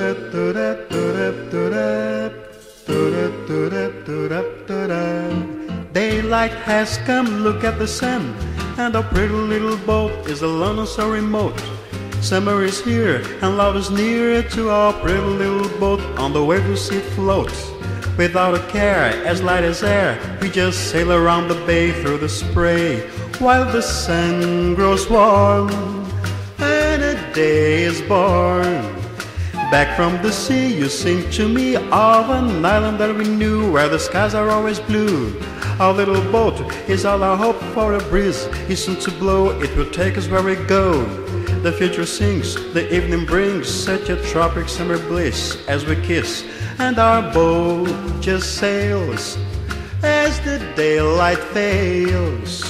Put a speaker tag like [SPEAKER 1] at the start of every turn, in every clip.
[SPEAKER 1] Daylight has come, look at the sun, and our pretty little boat is alone so remote. Summer is here, and love is near to our pretty little boat on the way to see it float. Without a care, as light as air, we just sail around the bay through the spray, while the sun grows warm and a day is born. Back from the sea you sing to me of an island that we knew, where the skies are always blue. Our little boat is all our hope, for a breeze is soon to blow, it will take us where we go. The future sings, the evening brings such a tropic summer bliss as we kiss, and our boat just sails as the daylight fails.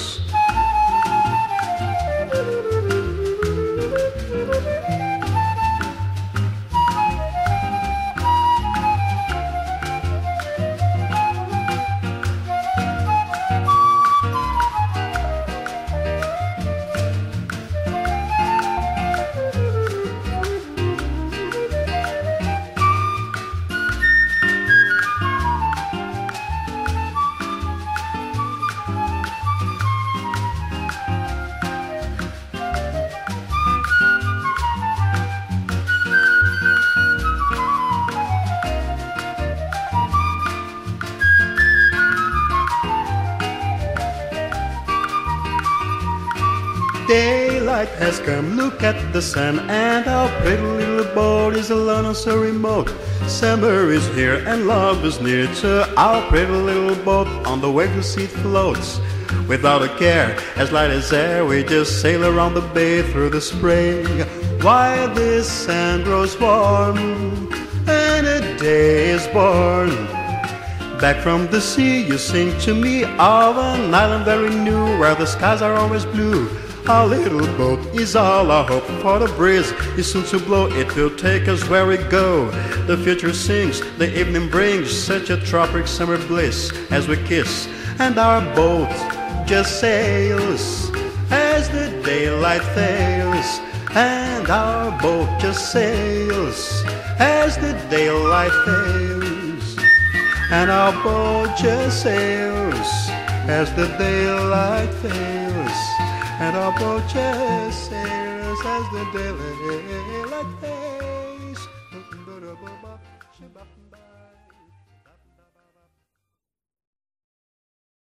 [SPEAKER 1] Daylight has come, look at the sun, and our pretty little boat is alone and so remote. Summer is here and love is near to our pretty little boat on the way to see it floats. Without a care, as light as air, we just sail around the bay through the spring, while the sun grows warm and a day is born. Back from the sea you sing to me of an island very new, where the skies are always blue. Our little boat is all our hope, for the breeze is soon to blow, it will take us where we go. The future sings, the evening brings such a tropic summer bliss as we kiss, and our boat just sails as the daylight fails. And our boat just sails as the daylight fails. And our boat just sails as the daylight fails. And our boat just sails as the daylight fails.